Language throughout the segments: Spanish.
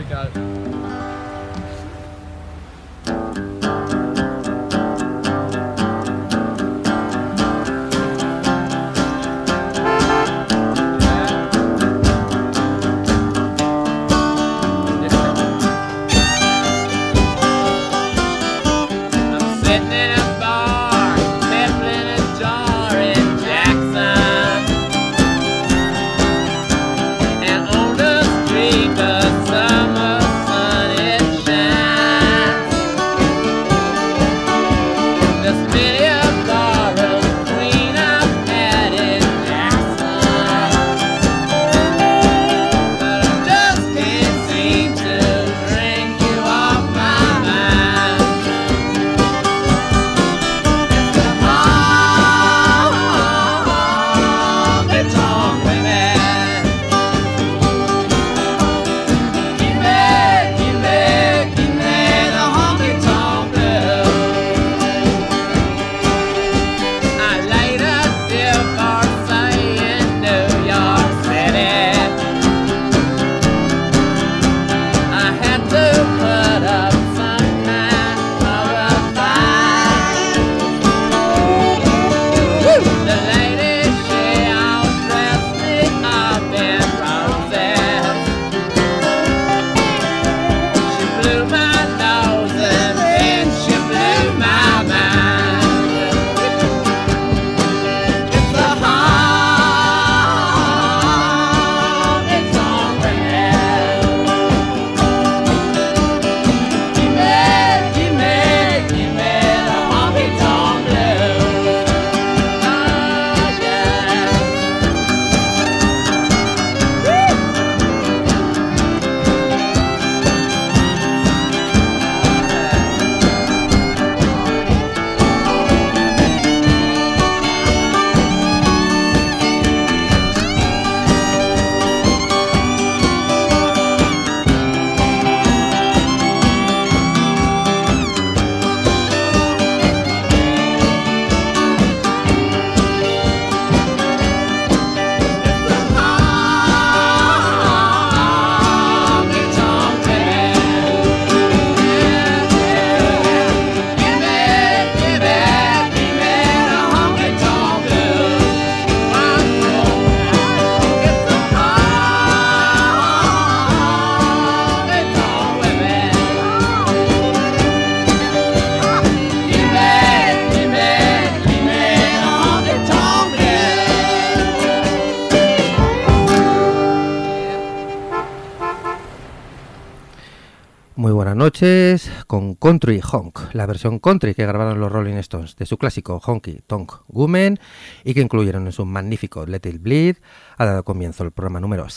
Noches con Country Honk, la versión country que grabaron los Rolling Stones de su clásico Honky Tonk Woman y que incluyeron en su magnífico Let It Bleed. Ha dado comienzo el programa número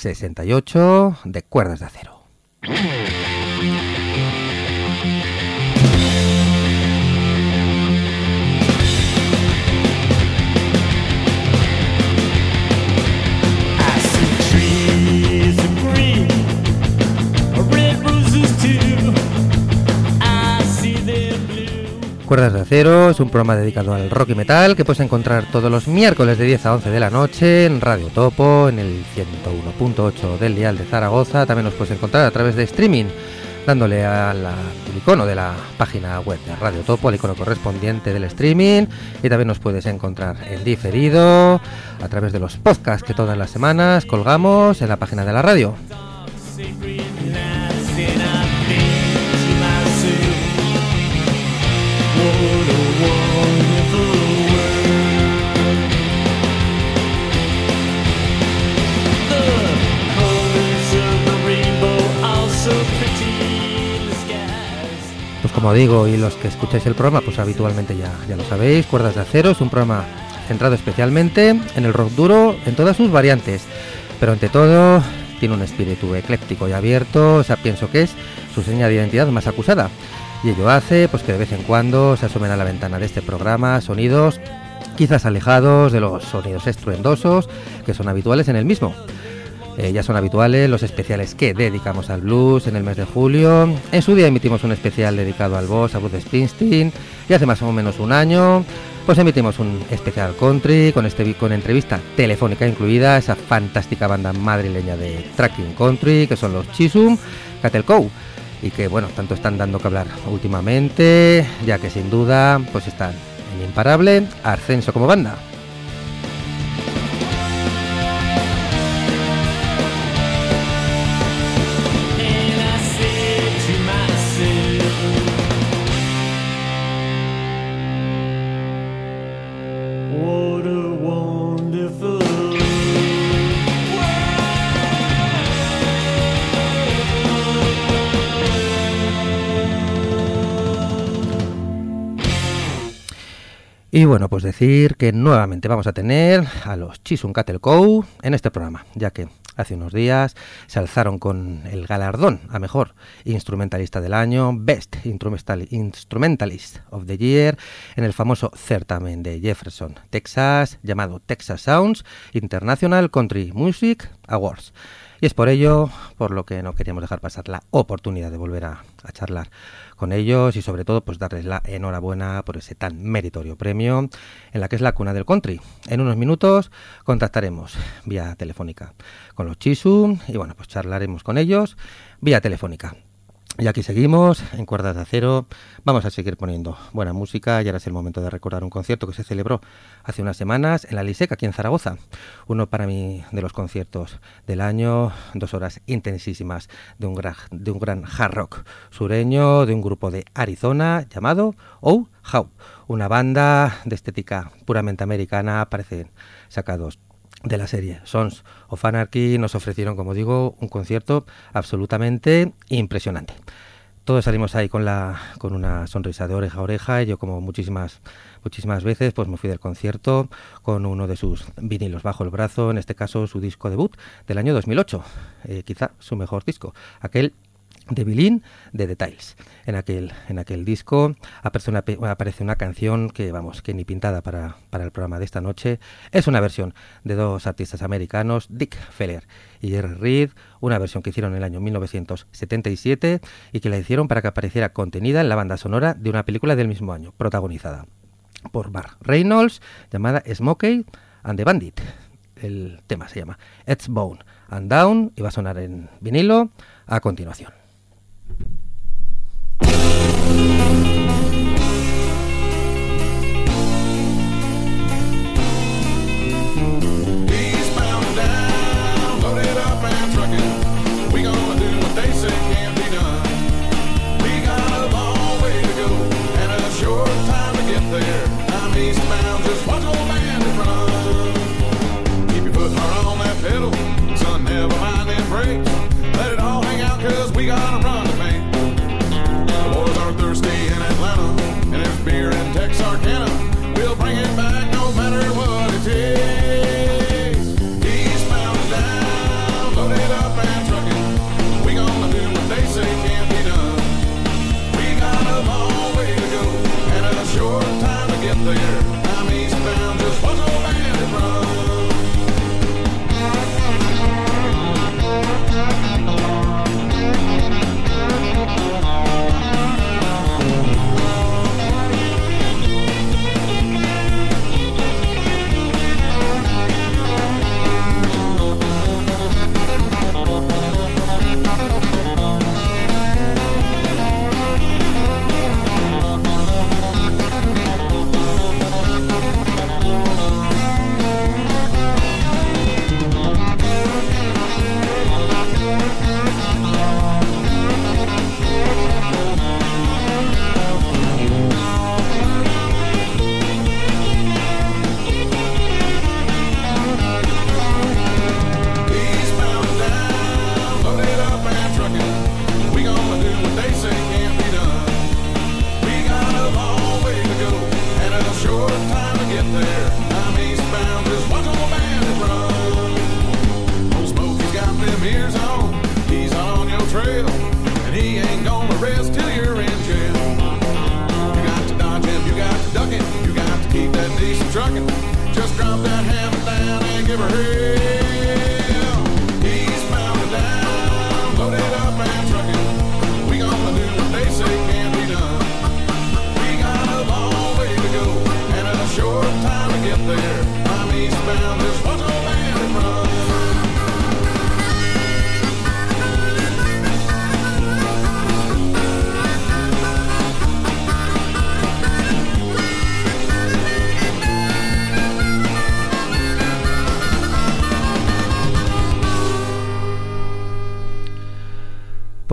68 de Cuerdas de Acero. Cuerdas de Acero es un programa dedicado al rock y metal que puedes encontrar todos los miércoles de 10 a 11 de la noche en Radio Topo, en el 101.8 del dial de Zaragoza. También nos puedes encontrar a través de streaming, dándole al icono de la página web de Radio Topo, al icono correspondiente del streaming, y también nos puedes encontrar en diferido a través de los podcasts que todas las semanas colgamos en la página de la radio. Pues como digo, y los que escucháis el programa, pues habitualmente ya lo sabéis, Cuerdas de Acero es un programa centrado especialmente en el rock duro en todas sus variantes, pero ante todo tiene un espíritu ecléctico y abierto. Esa pienso que es su seña de identidad más acusada, y ello hace pues que de vez en cuando se asomen a la ventana de este programa sonidos quizás alejados de los sonidos estruendosos que son habituales en el mismo. Ya son habituales los especiales que dedicamos al blues en el mes de julio. En su día emitimos un especial dedicado al boss, a Bruce Springsteen, y hace más o menos un año pues emitimos un especial country con entrevista telefónica incluida, esa fantástica banda madrileña de Tracking Country, que son los Chisum Cattle Cow, y que bueno, tanto están dando que hablar últimamente, ya que sin duda pues están en imparable ascenso como banda. Y bueno, pues decir que nuevamente vamos a tener a los Chisum Cattle Cow en este programa, ya que hace unos días se alzaron con el galardón a mejor instrumentalista del año, Best Instrumentalist of the Year, en el famoso certamen de Jefferson, Texas, llamado Texas Sounds International Country Music Awards. Y es por ello por lo que no queríamos dejar pasar la oportunidad de volver a charlar con ellos y sobre todo pues darles la enhorabuena por ese tan meritorio premio en la que es la cuna del country. En unos minutos contactaremos vía telefónica con los Chisum y bueno, pues charlaremos con ellos vía telefónica. Y aquí seguimos, en Cuerdas de Acero, vamos a seguir poniendo buena música y ahora es el momento de recordar un concierto que se celebró hace unas semanas en la Lisec, aquí en Zaragoza. Uno para mí de los conciertos del año, 2 horas intensísimas de un gran hard rock sureño, de un grupo de Arizona llamado Oh How, una banda de estética puramente americana, parecen sacados de la serie Sons of Anarchy. Nos ofrecieron, como digo, un concierto absolutamente impresionante. Todos salimos ahí con una sonrisa de oreja a oreja y yo, como muchísimas veces, pues me fui del concierto con uno de sus vinilos bajo el brazo, en este caso su disco debut del año 2008, quizá su mejor disco, aquel de Bilin de Details. En aquel disco aparece una canción que ni pintada para el programa de esta noche. Es una versión de dos artistas americanos, Dick Feller y Jerry Reed, una versión que hicieron en el año 1977 y que la hicieron para que apareciera contenida en la banda sonora de una película del mismo año, protagonizada por Burt Reynolds, llamada Smokey and the Bandit. El tema se llama It's Bone and Down y va a sonar en vinilo a continuación.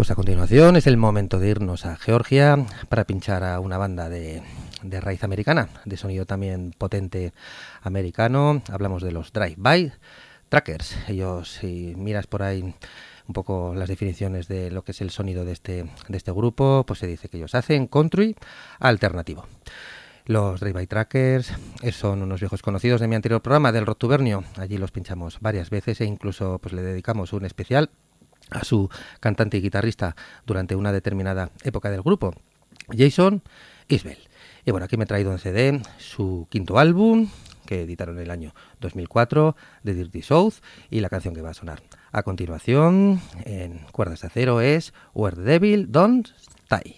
Pues a continuación es el momento de irnos a Georgia para pinchar a una banda de raíz americana, de sonido también potente americano. Hablamos de los Drive-By Truckers. Ellos, si miras por ahí un poco las definiciones de lo que es el sonido de este grupo, pues se dice que ellos hacen country alternativo. Los Drive-By Truckers son unos viejos conocidos de mi anterior programa del Rock Tubernio. Allí los pinchamos varias veces e incluso pues le dedicamos un especial a su cantante y guitarrista durante una determinada época del grupo, Jason Isbell. Y bueno, aquí me he traído en CD su quinto álbum, que editaron en el año 2004, The Dirty South, y la canción que va a sonar a continuación en Cuerdas de Acero es Where the Devil Don't Stay.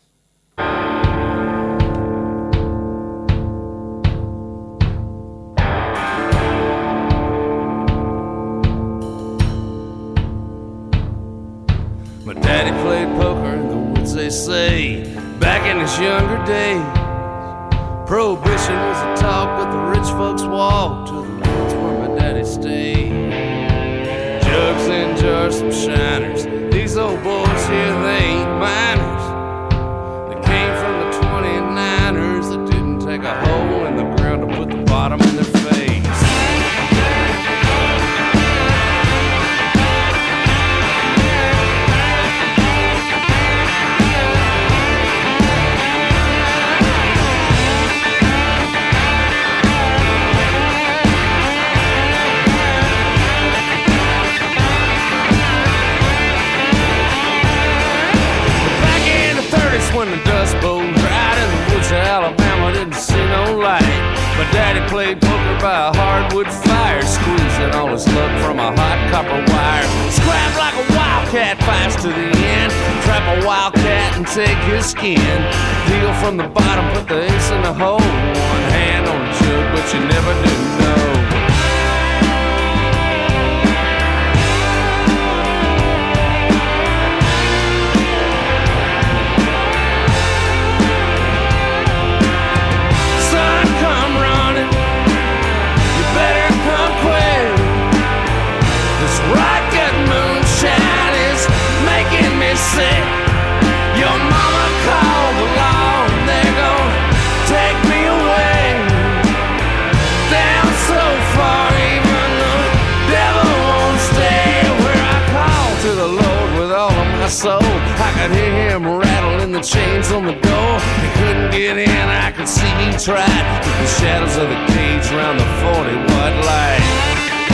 My daddy played poker in the woods, they say, back in his younger days. Prohibition was a talk, but the rich folks walked to the woods where my daddy stayed. Jugs and jars, some shiners. These old boys here, they ain't miners. They came from the 29ers that didn't take a hole in the ground to put the bottom in their face. When the dust bowl dried in the woods of Alabama, didn't see no light. My daddy played poker by a hardwood fire, squeezing all his luck from a hot copper wire. Scrap like a wildcat, fights to the end. Trap a wildcat and take his skin. Deal from the bottom, put the ace in the hole. One hand on the jug, but you never do know. Sick. Your mama called the law and they're gonna take me away. Down so far even the devil won't stay. Where I call to the Lord with all of my soul. I could hear him rattling the chains on the door. He couldn't get in, I could see he tried. With the shadows of the cage round the 40-watt light.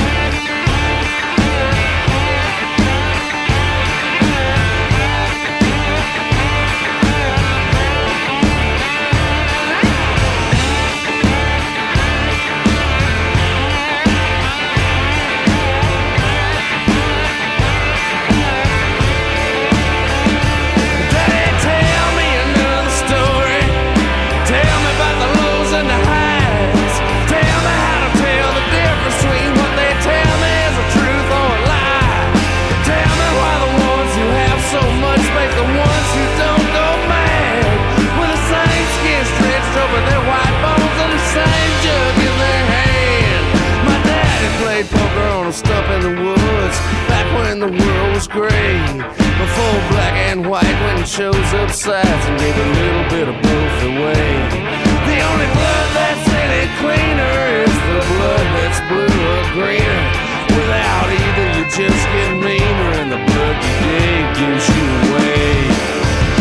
Stump in the woods, back when the world was gray. Before black and white went and chose up sides and gave a little bit of both away. The only blood that's any cleaner is the blood that's blue or greener. Without either you just get meaner and the blood you gave gives you away.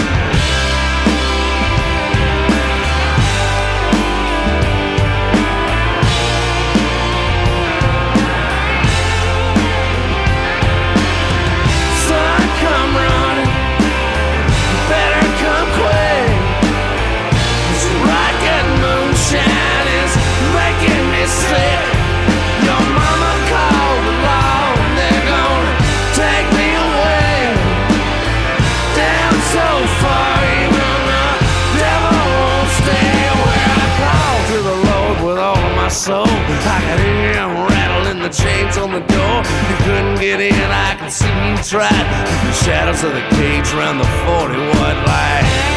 Your mama called the law and they're gonna take me away. Down so far even the devil won't stay. Where I call to the Lord with all of my soul. I could hear him rattling the chains on the door. He couldn't get in, I could see he tried. The shadows of the cage round the 40-watt light.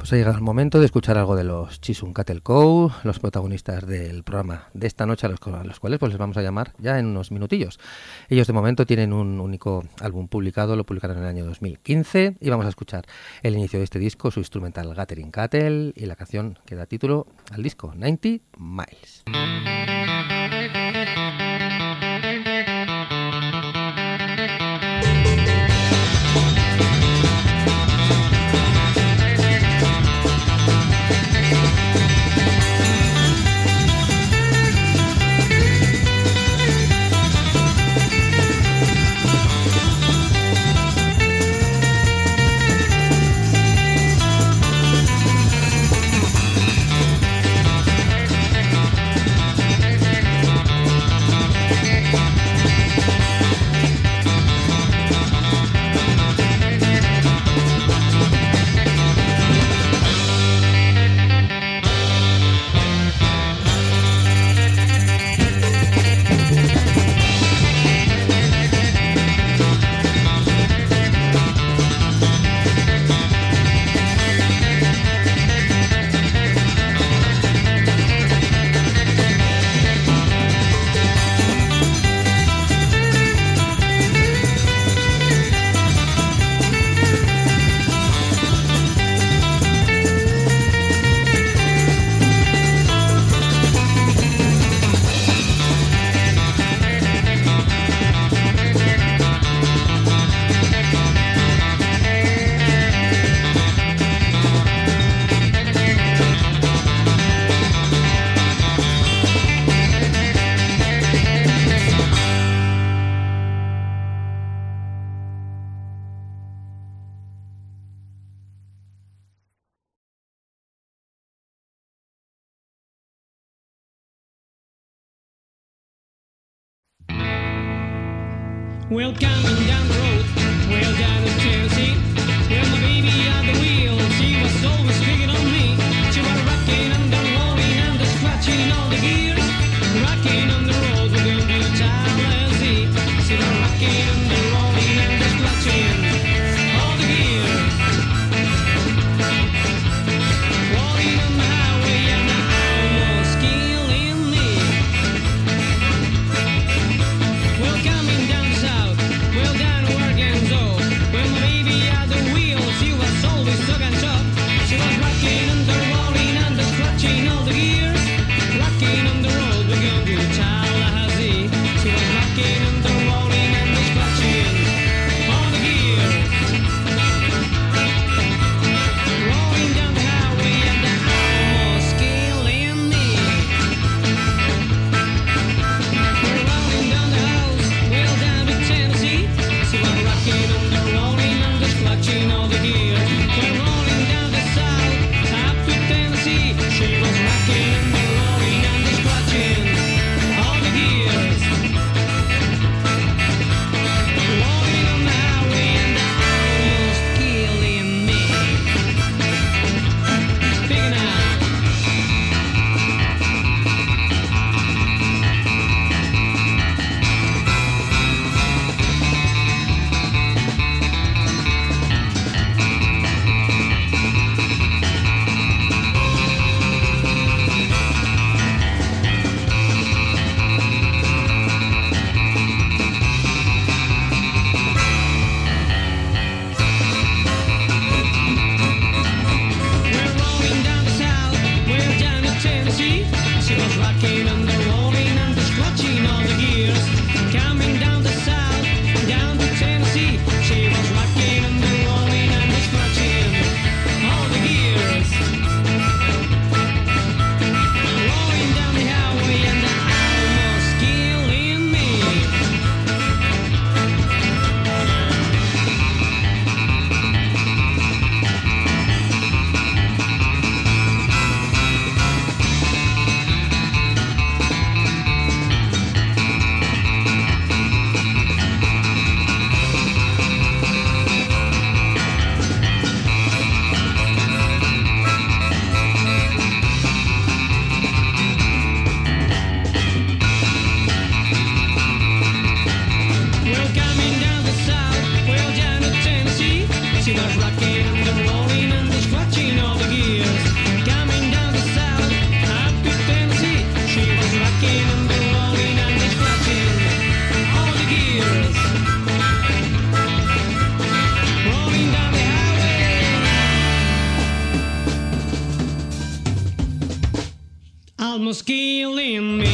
pues ha llegado el momento de escuchar algo de los Chisun Cattle Co., los protagonistas del programa de esta noche, a los cuales pues les vamos a llamar ya en unos minutillos. Ellos de momento tienen un único álbum publicado, lo publicaron en el año 2015 y vamos a escuchar el inicio de este disco, su instrumental Gathering Cattle y la canción que da título al disco, 90 Miles. Well, coming down the road, well down to Tennessee. Well, my baby at the wheel, she was always picking on me. She was rocking and the rolling and the scratching all the gears. Rocking on the road, we're gonna do child Z. She was rocking and the rolling and the scratching all the gears. Rolling on the highway and the almost killing me. Well, coming down south, well down to Arkansas. Well, my baby was killing me.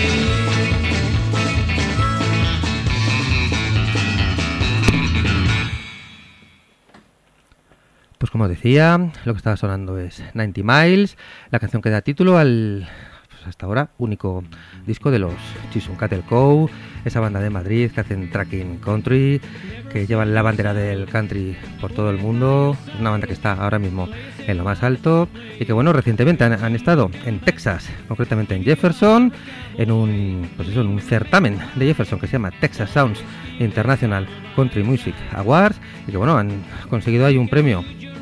Pues como decía, lo que estaba sonando es 90 Miles, la canción que da título al, pues hasta ahora, único disco de los Chisum Cattle Co., esa banda de Madrid que hacen tracking country, que llevan la bandera del country por todo el mundo. Es una banda que está ahora mismo en lo más alto y que, bueno, recientemente han estado en Texas, concretamente en Jefferson, en un, pues eso, en un certamen de Jefferson que se llama Texas Sounds International Country Music Awards, y que, bueno, han conseguido ahí un premio.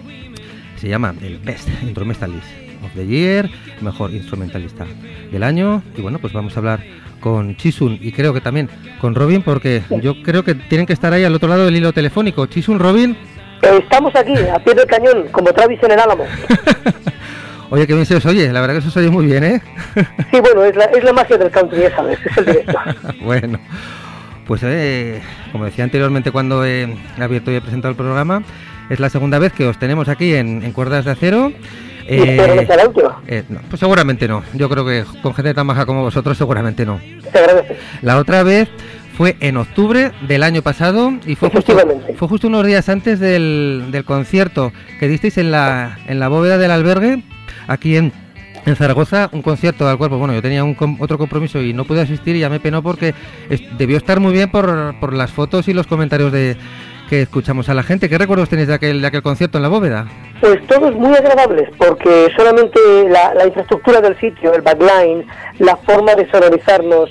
Se llama el Best Instrumentalist of the Year, mejor instrumentalista del año. Y bueno, pues vamos a hablar con Chisun y creo que también con Robin, porque yo creo que tienen que estar ahí al otro lado del hilo telefónico. Chisun, Robin. Estamos aquí, a pie del cañón, como Travis en el Álamo. Oye, que bien se os oye, la verdad que se os oye muy bien, ¿eh? Sí, bueno, es la magia del country, esa vez, es el directo. Bueno, pues como decía anteriormente cuando he abierto y he presentado el programa, es la segunda vez que os tenemos aquí en Cuerdas de Acero. ¿Y espero que sea la última? No, pues seguramente no. Yo creo que con gente tan maja como vosotros seguramente no. Se agradece. La otra vez fue en octubre del año pasado y fue justo unos días antes del concierto que disteis en la bóveda del albergue aquí en Zaragoza, un concierto al cual, pues bueno, yo tenía otro compromiso y no pude asistir y ya me penó porque debió estar muy bien por las fotos y los comentarios que escuchamos a la gente. ¿Qué recuerdos tenéis de aquel concierto en la bóveda? Pues todos muy agradables, porque solamente la infraestructura del sitio, el backline, la forma de sonorizarnos,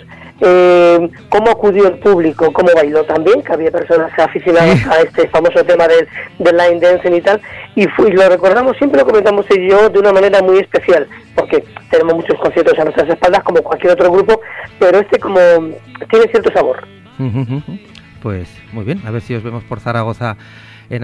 cómo acudió el público, cómo bailó también, que había personas aficionadas a este famoso tema del line dancing y tal, y lo recordamos, siempre lo comentamos y yo de una manera muy especial, porque tenemos muchos conciertos a nuestras espaldas como cualquier otro grupo, pero este como tiene cierto sabor. Pues muy bien, a ver si os vemos por Zaragoza en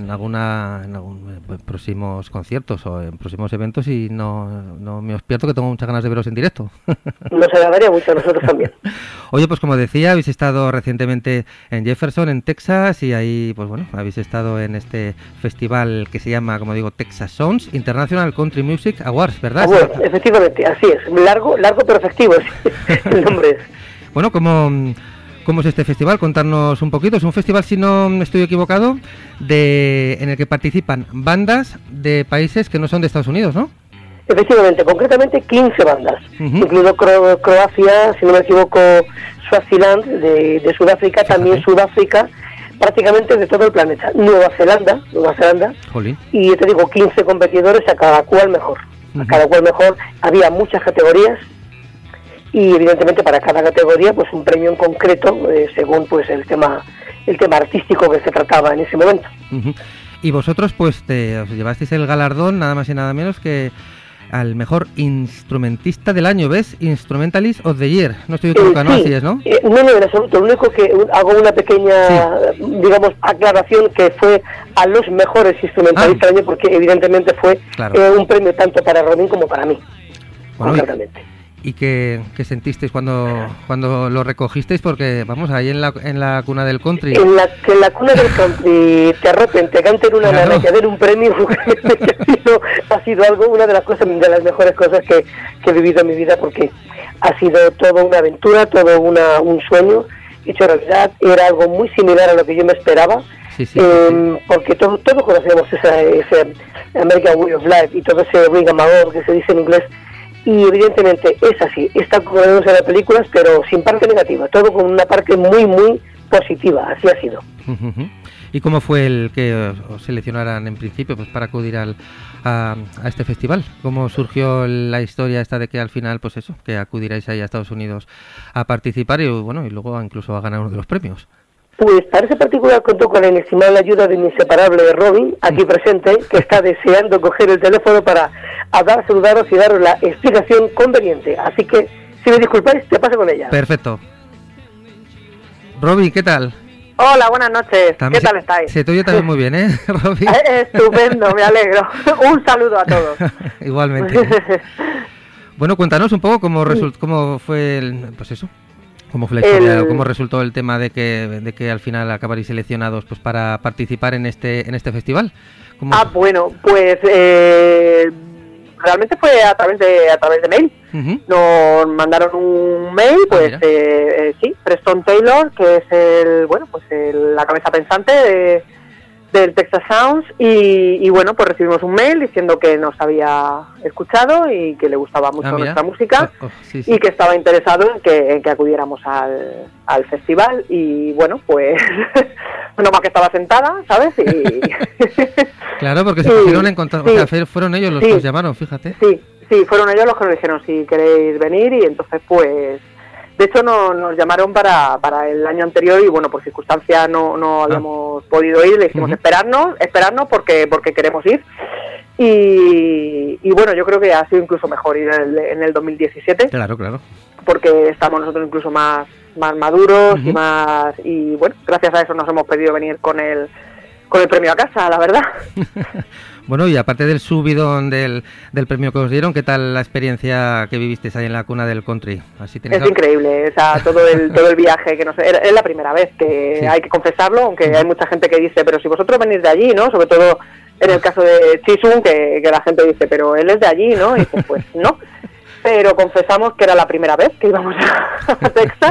próximos conciertos o en próximos eventos y no me os pierdo, que tengo muchas ganas de veros en directo. Nos agradaría mucho a nosotros también. Oye, pues como decía, habéis estado recientemente en Jefferson, en Texas, y ahí, pues bueno, habéis estado en este festival que se llama, como digo, Texas Sounds International Country Music Awards, ¿verdad? Bueno, efectivamente, así es, largo pero efectivo, el nombre es. Bueno, ¿Cómo es este festival? Contarnos un poquito. Es un festival, si no estoy equivocado, en el que participan bandas de países que no son de Estados Unidos, ¿no? Efectivamente, concretamente 15 bandas, incluido Croacia, si no me equivoco, Swaziland de Sudáfrica, también Sudáfrica, prácticamente de todo el planeta. Nueva Zelanda, Jolín. Y te digo, 15 competidores, a cada cual mejor. Había muchas categorías, y evidentemente para cada categoría pues un premio en concreto según pues el tema artístico que se trataba en ese momento. Y vosotros pues os llevasteis el galardón nada más y nada menos que al mejor instrumentista del año, ¿ves? Instrumentalist of the Year. No estoy equivocado, sí. Así es, ¿no? No, en absoluto. Lo único que hago una pequeña, digamos, aclaración, que fue a los mejores instrumentalistas del año, porque evidentemente fue un premio tanto para Robin como para mí. Bueno, concretamente. ¿Y qué sentisteis cuando lo recogisteis? Porque, vamos, ahí en la cuna del country... En la cuna del country te arropen, te canten una nana y te den un premio, ha sido una de las mejores cosas que he vivido en mi vida, porque ha sido toda una aventura, todo un sueño hecho realidad. Era algo muy similar a lo que yo me esperaba, porque todos conocemos ese American Way of Life y todo ese ring amador que se dice en inglés. Y evidentemente es así, está como en las películas, pero sin parte negativa, todo con una parte muy, muy positiva, así ha sido. ¿Y cómo fue el que os seleccionaran en principio pues para acudir a este festival? ¿Cómo surgió la historia esta de que al final, pues eso, que acudiráis ahí a Estados Unidos a participar y bueno, y luego incluso a ganar uno de los premios? Pues para ese particular contó con la inestimable ayuda de mi inseparable Robin, aquí presente, que está deseando coger el teléfono para hablar, saludaros y daros la explicación conveniente. Así que, si me disculpáis, te paso con ella. Perfecto. Robin, ¿qué tal? Hola, buenas noches. También ¿Qué tal estáis? Se te oye también muy bien, ¿eh, Robin? Estupendo, me alegro. Un saludo a todos. Igualmente. Bueno, cuéntanos un poco cómo fue ¿Cómo fue la historia? ¿Cómo resultó el tema de que al final acabaréis seleccionados pues para participar en este festival? Bueno, pues realmente fue a través de mail. Ujú. Nos mandaron un mail, pues mira. sí, Preston Taylor, que es la cabeza pensante del Texas Sounds, y bueno, pues recibimos un mail diciendo que nos había escuchado y que le gustaba mucho Mira. nuestra música. Sí, sí. Y que estaba interesado en que acudiéramos al festival. Y bueno, pues bueno, más que estaba sentada, ¿sabes? Y Claro, porque se Sí, pusieron en contacto, sí. o sea, fueron ellos los Sí. que os llamaron, fíjate. sí, fueron ellos los que nos dijeron si queréis venir, y entonces pues de hecho nos llamaron para el año anterior, y bueno, por circunstancias no habíamos podido ir. Le dijimos Ujú. esperarnos porque queremos ir. Y bueno, yo creo que ha sido incluso mejor ir en el 2017, Claro, claro. porque estamos nosotros incluso más maduros. Ujú. Y bueno, gracias a eso nos hemos podido venir con el premio a casa, la verdad. Bueno, y aparte del subidón del premio que os dieron, ¿qué tal la experiencia que vivisteis ahí en la cuna del country? Así tenéis Es increíble, o sea, todo el viaje, que no sé, es la primera vez que Sí. hay que confesarlo, aunque hay mucha gente que dice, pero si vosotros venís de allí, ¿no? Sobre todo en el caso de Chisholm, que la gente dice, pero él es de allí, ¿no? Y dice, pues no. Pero confesamos que era la primera vez que íbamos a Texas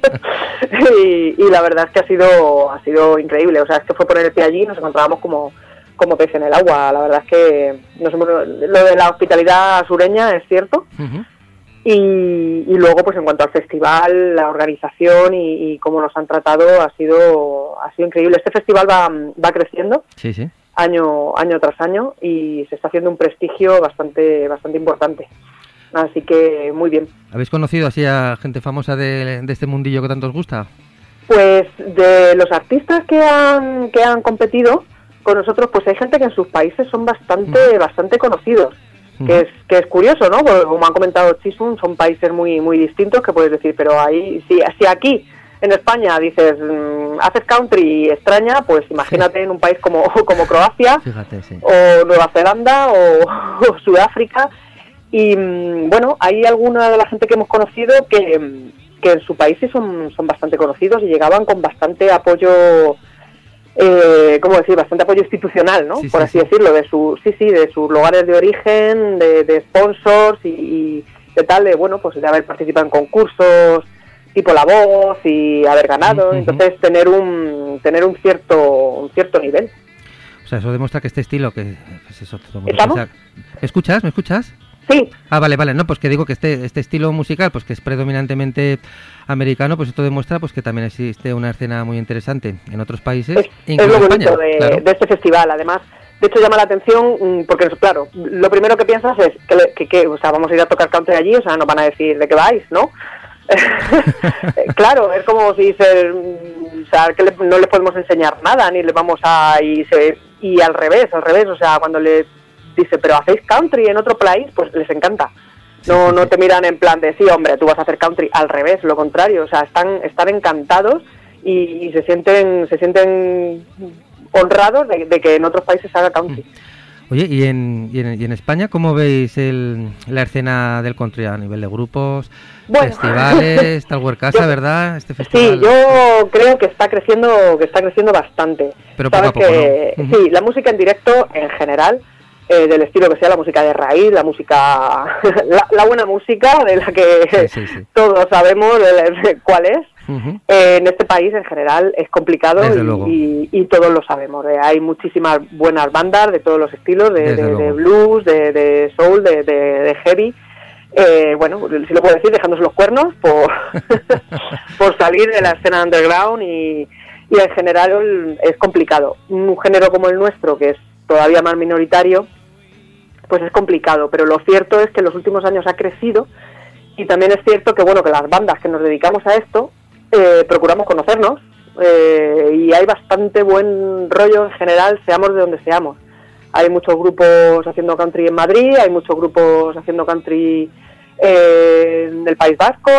y la verdad es que ha sido increíble. O sea, es que fue poner el pie allí y nos encontrábamos como pez en el agua. La verdad es que lo de la hospitalidad sureña es cierto. Ujú. Y luego, pues en cuanto al festival, la organización y cómo nos han tratado, ha sido increíble. Este festival va creciendo Sí, sí. año tras año, y se está haciendo un prestigio bastante importante. Así que muy bien. ¿Habéis conocido así a gente famosa de este mundillo que tanto os gusta? Pues de los artistas que han competido con nosotros, pues hay gente que en sus países son bastante conocidos. Que es curioso, ¿no? Porque, como han comentado Chisholm, son países muy distintos, que puedes decir, pero ahí, si aquí en España dices, haces country extraña, pues imagínate en un país como Croacia, Fíjate, sí. o Nueva Zelanda, o Sudáfrica. Y bueno, hay alguna de la gente que hemos conocido que en su país sí son bastante conocidos, y llegaban con bastante apoyo, ¿cómo decir? Bastante apoyo institucional, ¿no? Sí, por sí, así sí. decirlo, de sus lugares de origen, de sponsors y de tal, bueno, pues de haber participado en concursos tipo La Voz y haber ganado. Ujú. Entonces tener un cierto nivel. O sea, eso demuestra que este estilo, que pues eso, todo el mundo ¿Estamos? piensa- ¿Me escuchas? ¿Me escuchas? Sí, Ah, vale, no, pues que digo que este estilo musical, pues que es predominantemente americano, pues esto demuestra pues que también existe una escena muy interesante en otros países, es incluso lo en bonito España, claro. de este festival. Además, de hecho llama la atención porque, claro, lo primero que piensas es que o sea, vamos a ir a tocar country allí, o sea, nos van a decir de qué vais, ¿no? Claro, es como si o sea, que no les podemos enseñar nada, ni les vamos a... Y al revés, o sea, cuando les dice, pero hacéis country en otro país, pues les encanta. No te miran en plan de, sí, hombre, tú vas a hacer country. Al revés, lo contrario, o sea, están encantados y se sienten honrados de que en otros países se haga country. Oye, ¿y en España cómo veis la escena del country a nivel de grupos, Bueno. festivales, Tower Casa, verdad? Este festival. Sí, yo creo que está creciendo bastante. Pero poco a Sabes poco, que ¿no? Ujú. sí, la música en directo en general, del estilo que sea, la música de raíz, la música, la buena música de la que Sí. todos sabemos cuál es. Ujú. En este país en general es complicado Desde luego. y todos lo sabemos. Hay muchísimas buenas bandas de todos los estilos, Desde de luego. blues, de soul, de heavy. Bueno, si lo puedo decir, dejándose los cuernos por salir de la escena underground y en general es complicado. Un género como el nuestro, que es todavía más minoritario, pues es complicado, pero lo cierto es que en los últimos años ha crecido, y también es cierto que bueno, que las bandas que nos dedicamos a esto procuramos conocernos, y hay bastante buen rollo en general, seamos de donde seamos. Hay muchos grupos haciendo country en Madrid, hay muchos grupos haciendo country en el País Vasco,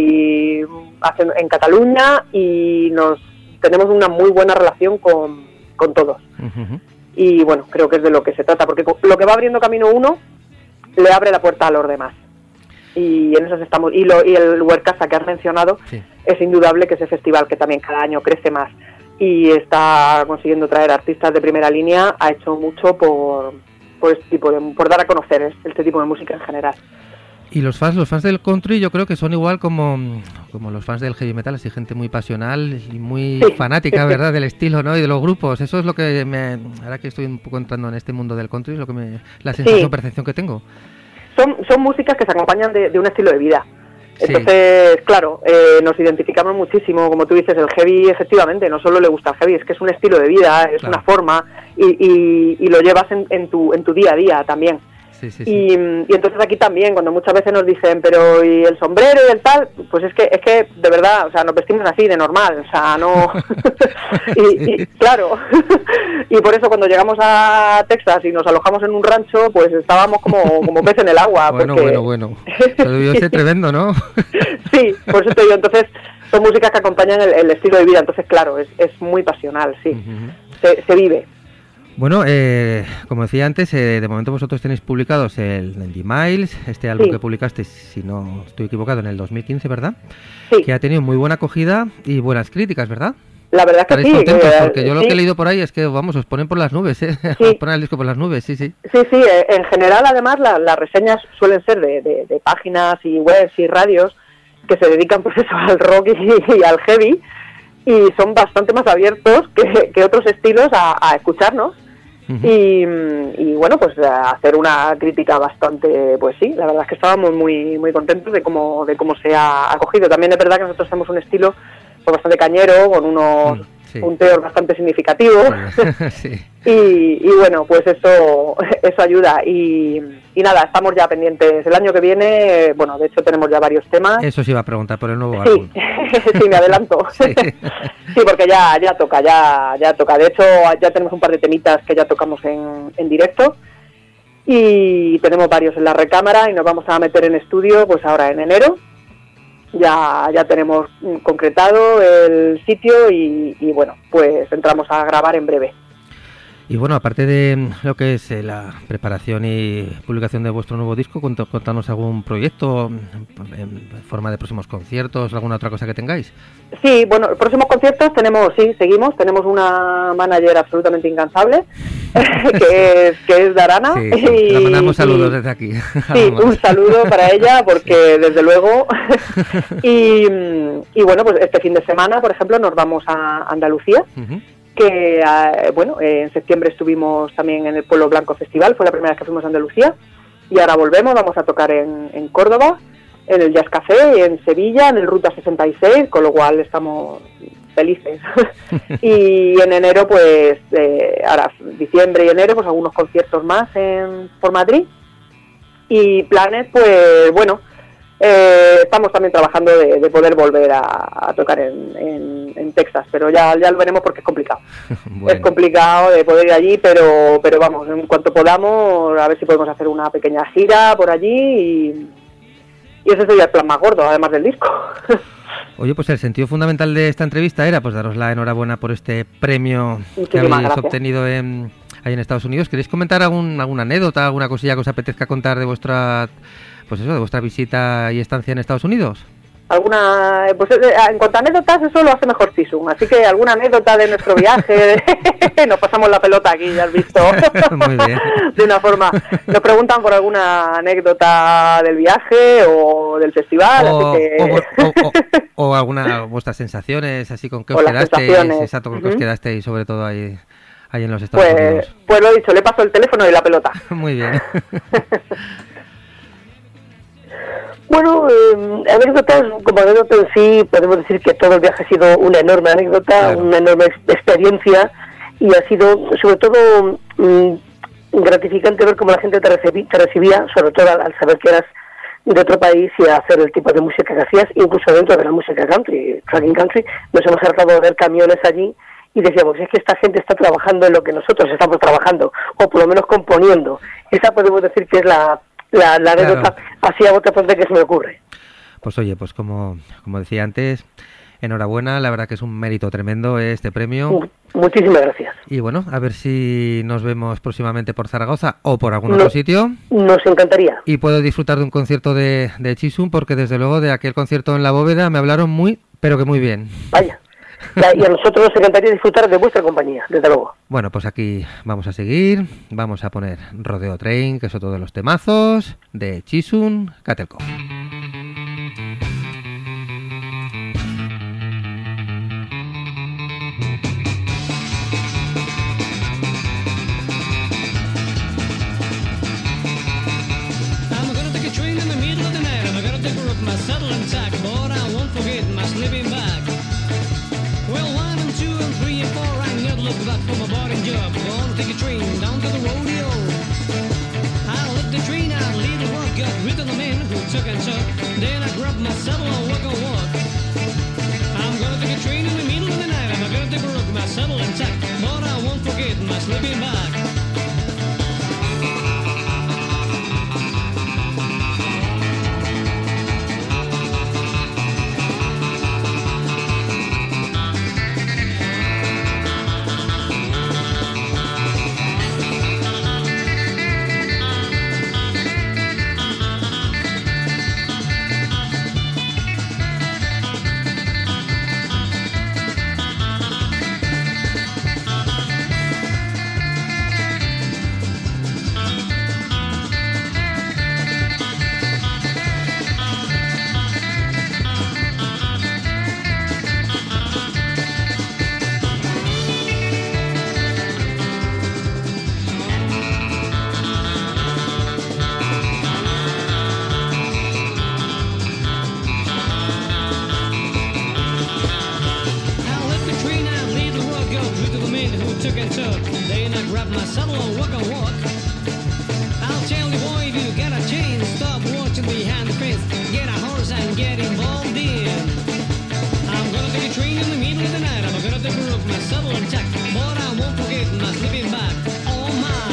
en Cataluña, y tenemos una muy buena relación con todos. Ujú. Y bueno, creo que es de lo que se trata, porque lo que va abriendo camino uno le abre la puerta a los demás. Y en eso estamos. Y el Huercasa que has mencionado, Sí. es indudable que ese festival, que también cada año crece más y está consiguiendo traer artistas de primera línea, ha hecho mucho por este tipo por dar a conocer este tipo de música en general. Y los fans del country yo creo que son igual como los fans del heavy metal, así gente muy pasional y muy fanática, ¿verdad? Del estilo, ¿no? Y de los grupos. Eso es lo que ahora que estoy un poco entrando en este mundo del country, es lo que la sensación, percepción que tengo. Son músicas que se acompañan de un estilo de vida. Entonces, claro, nos identificamos muchísimo, como tú dices, el heavy efectivamente, no solo le gusta el heavy, es que es un estilo de vida, es una forma y lo llevas en tu día a día también. Y entonces aquí también, cuando muchas veces nos dicen, pero ¿y el sombrero y el tal? Pues es que de verdad, o sea, nos vestimos así de normal, o sea, no... y claro, y por eso cuando llegamos a Texas y nos alojamos en un rancho, pues estábamos como pez en el agua. Bueno. Eso debió ser tremendo, ¿no? Sí, por eso te digo, entonces son músicas que acompañan el estilo de vida, entonces claro, es muy pasional, sí, se vive. Bueno, como decía antes, de momento vosotros tenéis publicados el 90 Miles, este álbum que publicaste, si no estoy equivocado, en el 2015, ¿verdad? Sí. Que ha tenido muy buena acogida y buenas críticas, ¿verdad? La verdad es que sí. Contentos, porque yo lo que he leído por ahí es que, vamos, os ponen por las nubes, ¿eh? Sí. Os ponen el disco por las nubes, sí. Sí, en general, además, las reseñas suelen ser de páginas y webs y radios que se dedican, pues eso, al rock y al heavy, y son bastante más abiertos que otros estilos a escucharnos. Y bueno, pues hacer una crítica bastante, pues sí, la verdad es que estábamos muy muy contentos de cómo se ha acogido. También es verdad que nosotros tenemos un estilo pues bastante cañero, con unos punteos bastante significativos. y bueno, pues eso ayuda. Y nada, estamos ya pendientes. El año que viene, bueno, de hecho tenemos ya varios temas. Eso sí iba a preguntar por el nuevo álbum. Sí, me adelanto. Sí, porque ya toca. De hecho, ya tenemos un par de temitas que ya tocamos en directo. Y tenemos varios en la recámara y nos vamos a meter en estudio pues ahora en enero. Ya tenemos concretado el sitio y bueno, pues entramos a grabar en breve. Y bueno, aparte de lo que es la preparación y publicación de vuestro nuevo disco, contanos algún proyecto en forma de próximos conciertos, alguna otra cosa que tengáis. Sí, bueno, los próximos conciertos seguimos, tenemos una manager absolutamente incansable, que es Darana. Sí, la mandamos saludos desde aquí. Sí, un saludo para ella, porque desde luego. y bueno, pues este fin de semana, por ejemplo, nos vamos a Andalucía. Que bueno, en septiembre estuvimos también en el Pueblo Blanco Festival, fue la primera vez que fuimos a Andalucía, y ahora volvemos, vamos a tocar en Córdoba, en el Jazz Café, en Sevilla, en el Ruta 66, con lo cual estamos felices. Y en enero, pues, ahora diciembre y enero, pues algunos conciertos más por Madrid, y planes, pues bueno, estamos también trabajando de poder volver a tocar en Texas, pero ya lo veremos porque es complicado. Bueno. Es complicado de poder ir allí, pero vamos, en cuanto podamos, a ver si podemos hacer una pequeña gira por allí y ese sería el plan más gordo, además del disco. Oye, pues el sentido fundamental de esta entrevista era pues daros la enhorabuena por este premio que habéis obtenido ahí en Estados Unidos. ¿Queréis comentar alguna anécdota, alguna cosilla que os apetezca contar de vuestra visita y estancia en Estados Unidos? Alguna, pues en cuanto a anécdotas, eso lo hace mejor Tisum, así que alguna anécdota de nuestro viaje, nos pasamos la pelota aquí, ya has visto. Muy bien. De una forma, nos preguntan por alguna anécdota del viaje o del festival, así que... o alguna vuestras sensaciones, así con qué os quedasteis, con qué os quedasteis, sobre todo ahí en los Estados Unidos. Pues lo he dicho, le paso el teléfono y la pelota. Muy bien. Bueno, anécdotas, como anécdota en sí, podemos decir que todo el viaje ha sido una enorme anécdota, claro. Una enorme experiencia, y ha sido sobre todo gratificante ver cómo la gente te recibía, sobre todo al saber que eras de otro país y a hacer el tipo de música que hacías, incluso dentro de la música country, tracking country. Nos hemos tratado de ver camiones allí y decíamos, es que esta gente está trabajando en lo que nosotros estamos trabajando, o por lo menos componiendo. Esa podemos decir que es la anécdota, así a bote pronto, que se me ocurre. Pues oye, pues como decía antes, enhorabuena, la verdad que es un mérito tremendo este premio. Muchísimas gracias. Y bueno, a ver si nos vemos próximamente por Zaragoza o por algún otro sitio. Nos encantaría. Y puedo disfrutar de un concierto de Chisum, porque desde luego de aquel concierto en la Bóveda me hablaron muy, pero que muy bien. Vaya. Y a nosotros nos encantaría disfrutar de vuestra compañía, desde luego. Bueno, pues aquí vamos a seguir. Vamos a poner Rodeo Train, que es otro de los temazos de Chisun Cattle Co. I'm gonna take a train in the middle of the night. I'm gonna take up my saddle and tack, but I won't forget my sleeping bag. Well, 1 and 2 and 3 and 4, I never look back for my boarding job. Gonna take a train down to the rodeo. I'll let the train out, lead the rock, got rid of the men who took and took. Then I grab my saddle and walk. I'm gonna take a train in the middle of the night. I'm gonna take up my saddle and tack, but I won't forget my sleeping bag. Took and took, then I grab my saddle and walk. I'll tell you, boy, if you get a chance, stop watching behind the fence, get a horse and get involved in. I'm gonna take a train in the middle of the night. I'm gonna take a look, my saddle and tack, but I won't forget my sleeping bag. Oh my.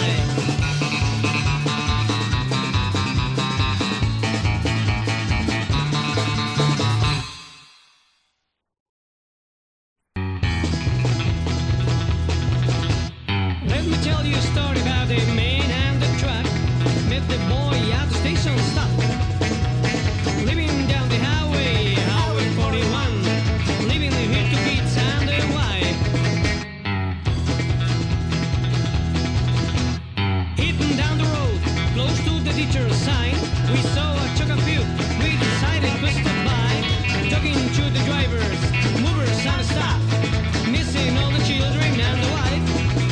Let me tell you a story about a man and the truck. Met the boy at the station stop. Living down the highway, Highway 41. Leaving the hill to kids and their wife. Hitting down the road, close to the teacher's sign. We saw a truck of you. We decided to stop by. Talking to the drivers, movers and stop. Missing all the children and the wife.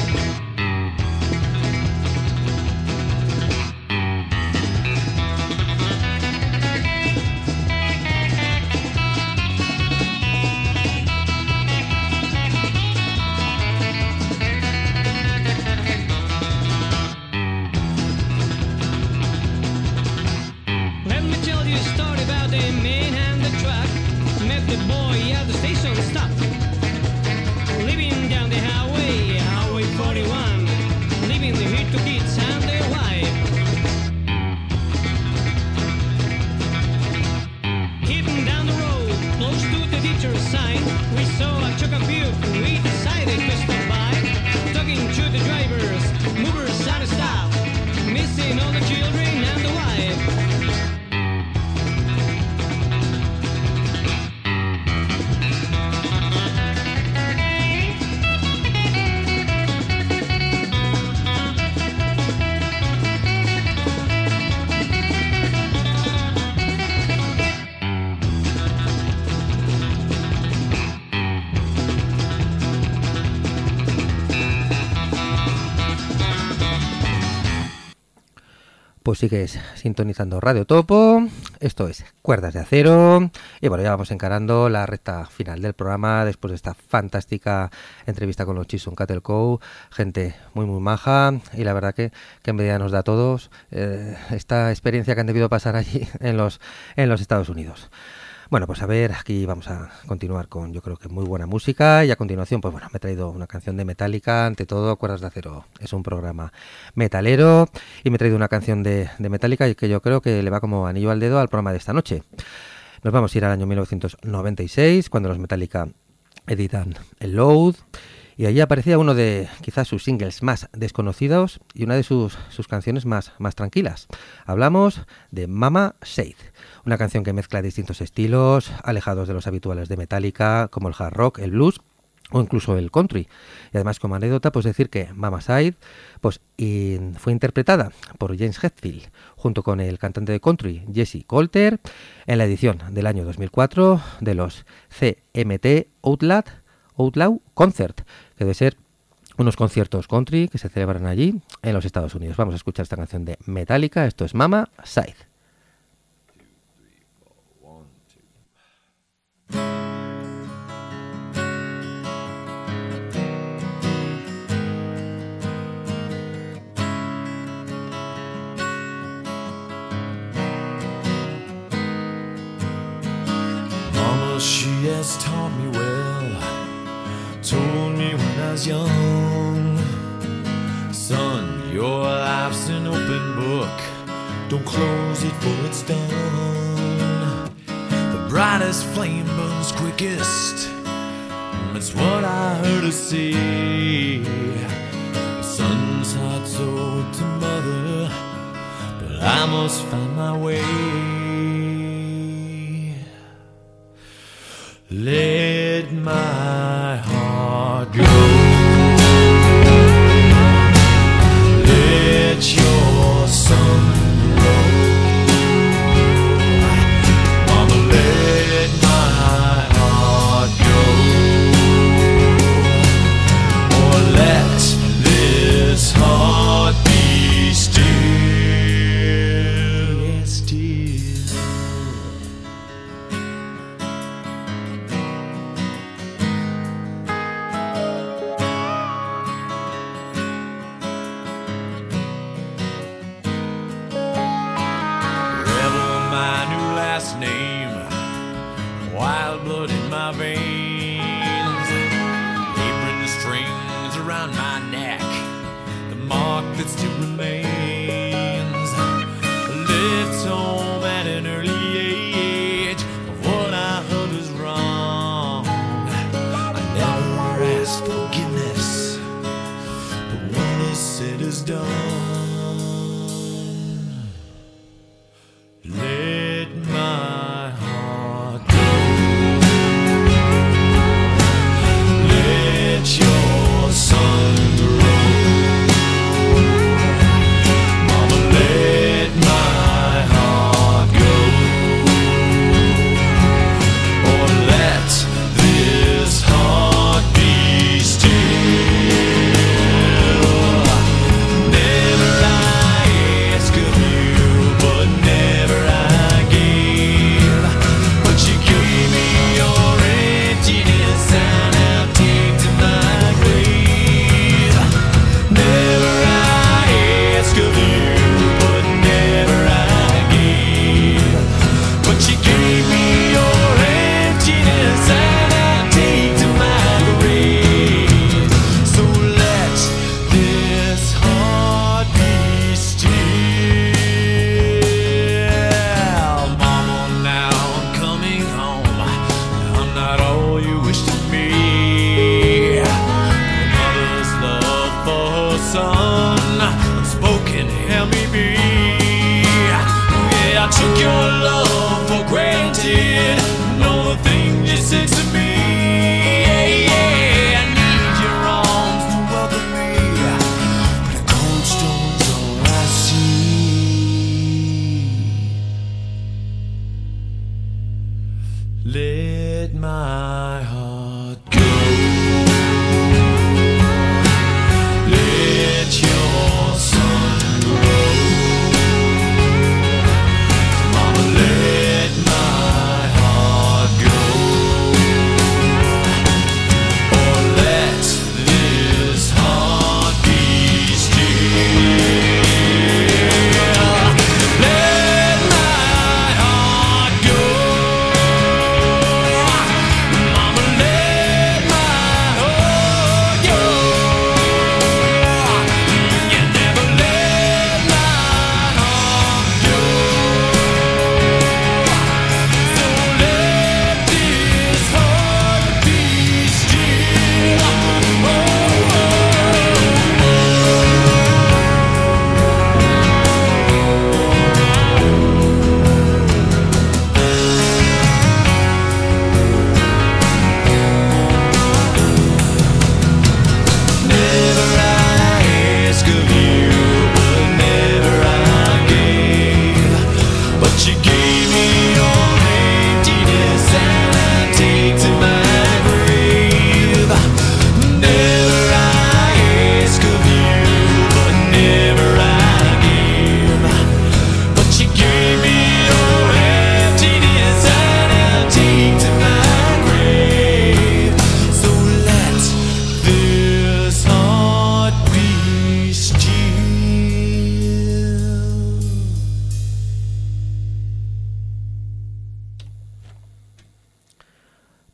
Let me tell you a story about the man and the truck. Met the boy at the station stop. Living down the highway, Highway 41. Leaving the hill to kids and their wife. Keeping down the road, close to the teacher's sign. We saw a truck of you. We decided to stop by. Talking to the drivers, movers and stop. Missing all the children and the wife. Pues sigues sintonizando Radio Topo, esto es Cuerdas de Acero, y bueno, ya vamos encarando la recta final del programa después de esta fantástica entrevista con los Chisun Cattle Co, gente muy maja, y la verdad que envidia nos da a todos esta experiencia que han debido pasar allí en los Estados Unidos. Bueno, pues a ver, aquí vamos a continuar con, yo creo que muy buena música, y a continuación, pues bueno, me he traído una canción de Metallica. Ante todo, Cuerdas de Acero es un programa metalero, y me he traído una canción de Metallica y que yo creo que le va como anillo al dedo al programa de esta noche. Nos vamos a ir al año 1996, cuando los Metallica editan el Load, y allí aparecía uno de quizás sus singles más desconocidos y una de sus canciones más tranquilas. Hablamos de Mama Said, una canción que mezcla distintos estilos, alejados de los habituales de Metallica, como el hard rock, el blues o incluso el country. Y además, como anécdota, pues decir que Mama Side pues, fue interpretada por James Hetfield junto con el cantante de country Jesse Coulter en la edición del año 2004 de los CMT Outlaw Concert, que debe ser unos conciertos country que se celebran allí en los Estados Unidos. Vamos a escuchar esta canción de Metallica. Esto es Mama Side. She has taught me well, told me when I was young, son, your life's an open book, don't close it for it's done. The brightest flame burns quickest, that's what I heard her say. The son's heart's owed to mother, but I must find my way. Let my heart go. Let your sun glow. Mama, let my heart go. Or let this heart be still. Still.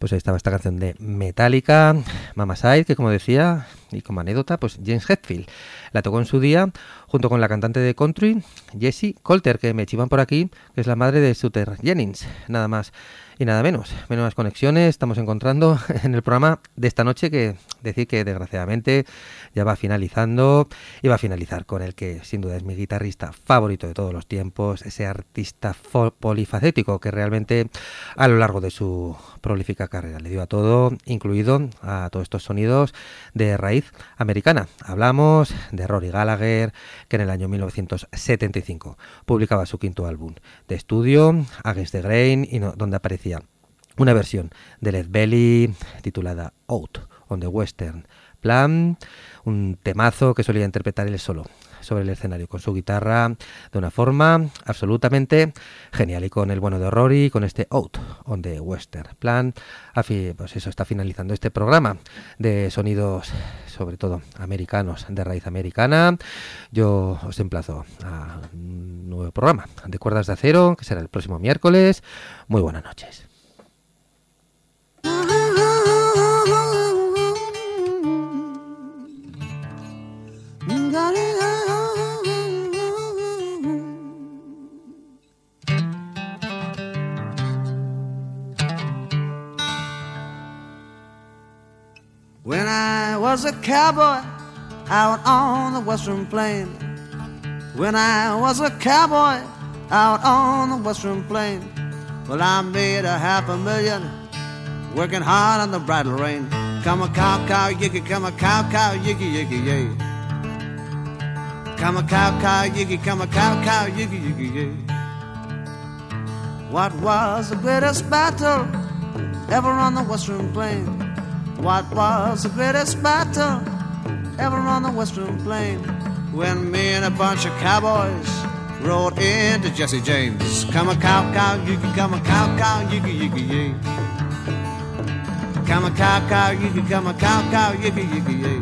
Pues ahí estaba esta canción de Metallica, Mama Side, que como decía, y como anécdota, pues James Hetfield la tocó en su día junto con la cantante de country Jessie Coulter, que me chivan por aquí, que es la madre de Sutter Jennings, nada más y nada menos. Menudas conexiones estamos encontrando en el programa de esta noche, que decir que desgraciadamente ya va finalizando, y va a finalizar con el que sin duda es mi guitarrista favorito de todos los tiempos, ese artista polifacético que realmente a lo largo de su prolífica carrera le dio a todo, incluido a todos estos sonidos de raíz americana. Hablamos de Rory Gallagher, que en el año 1975 publicaba su quinto álbum de estudio, Against the Grain, y donde aparecía una versión de Led Belly titulada Out on the Western Plan, un temazo que solía interpretar él solo sobre el escenario con su guitarra de una forma absolutamente genial, y con el bueno de Rory, con este Out on the Western Plan, pues eso está finalizando este programa de sonidos sobre todo americanos, de raíz americana. Yo os emplazo a un nuevo programa de Cuerdas de Acero, que será el próximo miércoles. Muy buenas noches. When I was a cowboy out on the western plain. When I was a cowboy out on the western plain. Well, I made $500,000 working hard on the bridle rein. Come a cow, cow, yicky, come a cow, cow, yicky, yicky, yay. Come a cow, cow, yicky, come a cow, cow, yicky, yicky, yay. What was the greatest battle ever on the western plain? What was the greatest battle ever on the western plain? When me and a bunch of cowboys rode into Jesse James. Come a cow, cow, yicky, come a cow, cow, yicky, yicky, yay. Come a cow, cow, yicky, come a cow, cow, yicky, yicky, yay.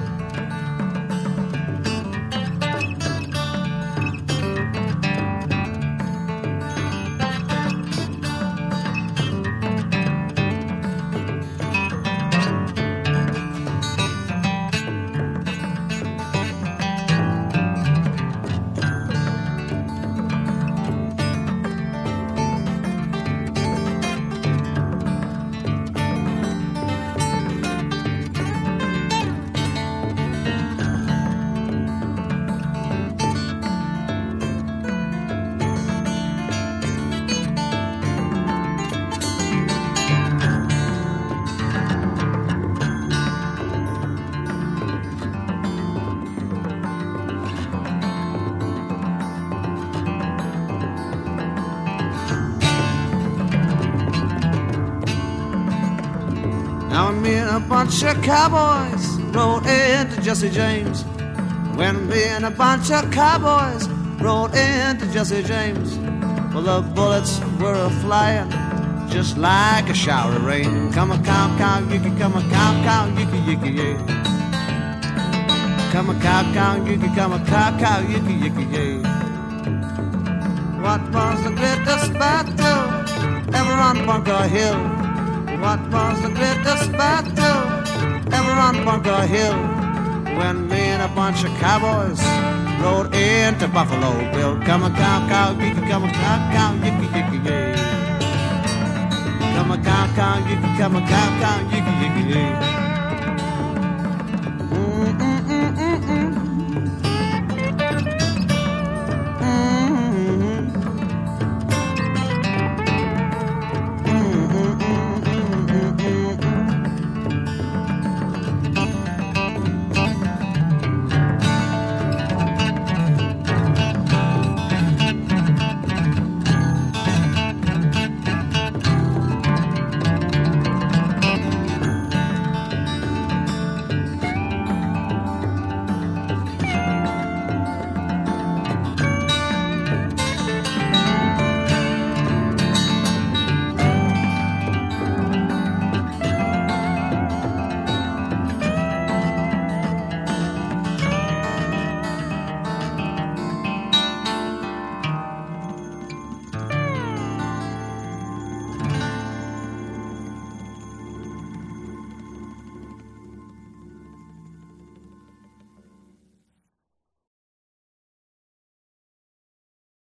Now me and a bunch of cowboys rode into Jesse James. When me and a bunch of cowboys rode into Jesse James. Well, the bullets were a-flying just like a shower of rain. Come a cow, cow, yicky, come a cow, cow, yicky, yicky, yay. Come a cow, cow, yicky, come a cow, cow, yicky, yicky, yay. What was the greatest battle ever on Bunker Hill? What was the greatest battle ever on Bunker Hill? When me and a bunch of cowboys rode into Buffalo Bill. Come a cow, cow, yicky, come a cow, cow, yicky, yicky, yay. Come a cow, cow, yicky, come a cow, cow, yicky, yicky, yay.